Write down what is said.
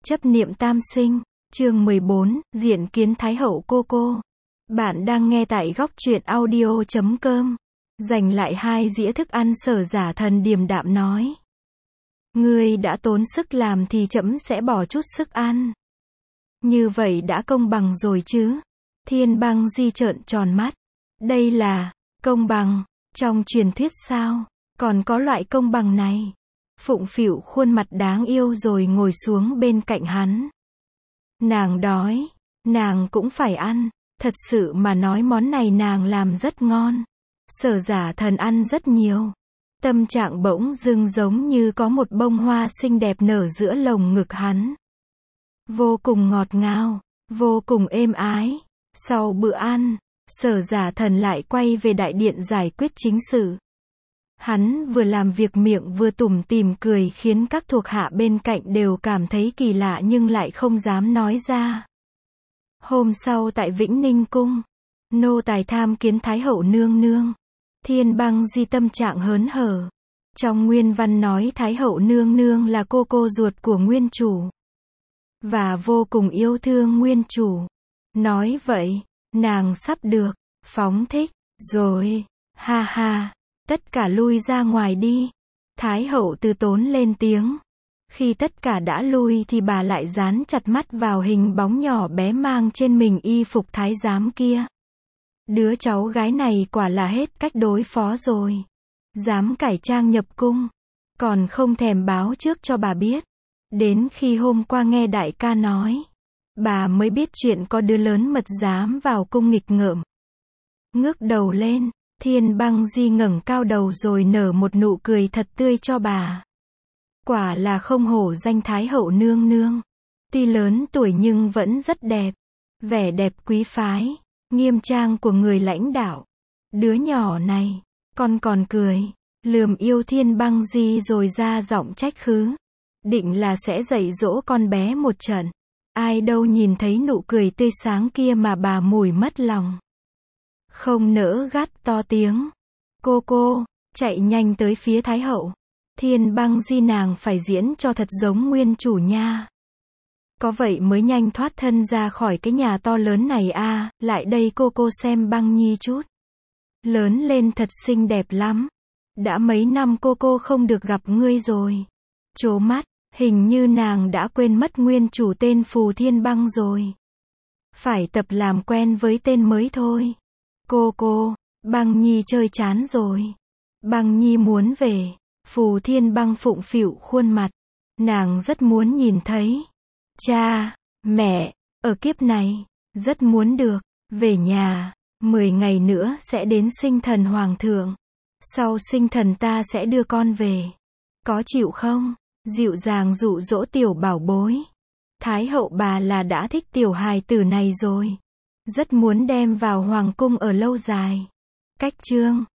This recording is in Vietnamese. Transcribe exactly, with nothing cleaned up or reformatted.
Chấp niệm tam sinh, chương mười bốn, diện kiến Thái hậu cô cô. Bạn đang nghe tại góc truyện audio chấm com. Dành lại hai dĩa thức ăn, Sở Giả Thần điềm đạm nói. Ngươi đã tốn sức làm thì trẫm sẽ bỏ chút sức ăn. Như vậy đã công bằng rồi chứ? Thiên Băng Di trợn tròn mắt. Đây là công bằng trong truyền thuyết sao? Còn có loại công bằng này? Phụng Phịu khuôn mặt đáng yêu rồi ngồi xuống bên cạnh hắn. Nàng đói, nàng cũng phải ăn. Thật sự mà nói món này nàng làm rất ngon. Sở Giả Thần ăn rất nhiều. Tâm trạng bỗng dưng giống như có một bông hoa xinh đẹp nở giữa lồng ngực hắn. Vô cùng ngọt ngào, vô cùng êm ái. Sau bữa ăn, Sở Giả Thần lại quay về đại điện giải quyết chính sự. Hắn vừa làm việc miệng vừa tủm tỉm cười khiến các thuộc hạ bên cạnh đều cảm thấy kỳ lạ nhưng lại không dám nói ra. Hôm sau tại Vĩnh Ninh Cung, nô tài tham kiến Thái hậu nương nương. Thiên Băng Di tâm trạng hớn hở. Trong nguyên văn nói Thái hậu nương nương là cô cô ruột của nguyên chủ. Và vô cùng yêu thương nguyên chủ. Nói vậy, nàng sắp được, phóng thích, rồi, ha ha. Tất cả lui ra ngoài đi. Thái hậu từ tốn lên tiếng. Khi tất cả đã lui thì bà lại dán chặt mắt vào hình bóng nhỏ bé mang trên mình y phục thái giám kia. Đứa cháu gái này quả là hết cách đối phó rồi. Dám cải trang nhập cung. Còn không thèm báo trước cho bà biết. Đến khi hôm qua nghe đại ca nói, bà mới biết chuyện có đứa lớn mật dám vào cung nghịch ngợm. Ngước đầu lên, Thiên Băng Di ngẩng cao đầu rồi nở một nụ cười thật tươi cho bà. Quả là không hổ danh Thái hậu nương nương. Tuy lớn tuổi nhưng vẫn rất đẹp. Vẻ đẹp quý phái, nghiêm trang của người lãnh đạo. Đứa nhỏ này, con còn cười, lườm yêu Thiên Băng Di rồi ra giọng trách khứ. Định là sẽ dạy dỗ con bé một trận. Ai đâu nhìn thấy nụ cười tươi sáng kia mà bà mủi mất lòng. Không nỡ gắt to tiếng. Cô cô, chạy nhanh tới phía Thái hậu. Thiên Băng Di nàng phải diễn cho thật giống nguyên chủ nha. Có vậy mới nhanh thoát thân ra khỏi cái nhà to lớn này a. À, lại đây cô cô xem Băng Nhi chút. Lớn lên thật xinh đẹp lắm. Đã mấy năm cô cô không được gặp ngươi rồi. Trố mắt, hình như nàng đã quên mất nguyên chủ tên Phù Thiên Băng rồi. Phải tập làm quen với tên mới thôi. Cô cô, Băng Nhi chơi chán rồi. Băng Nhi muốn về. Phù Thiên Băng phụng phịu khuôn mặt. Nàng rất muốn nhìn thấy cha, mẹ, ở kiếp này, rất muốn được về nhà. Mười ngày nữa sẽ đến sinh thần hoàng thượng. Sau sinh thần ta sẽ đưa con về. Có chịu không? Dịu dàng dụ dỗ tiểu bảo bối. Thái hậu bà là đã thích tiểu hài tử này rồi. Rất muốn đem vào hoàng cung ở lâu dài. Cách chương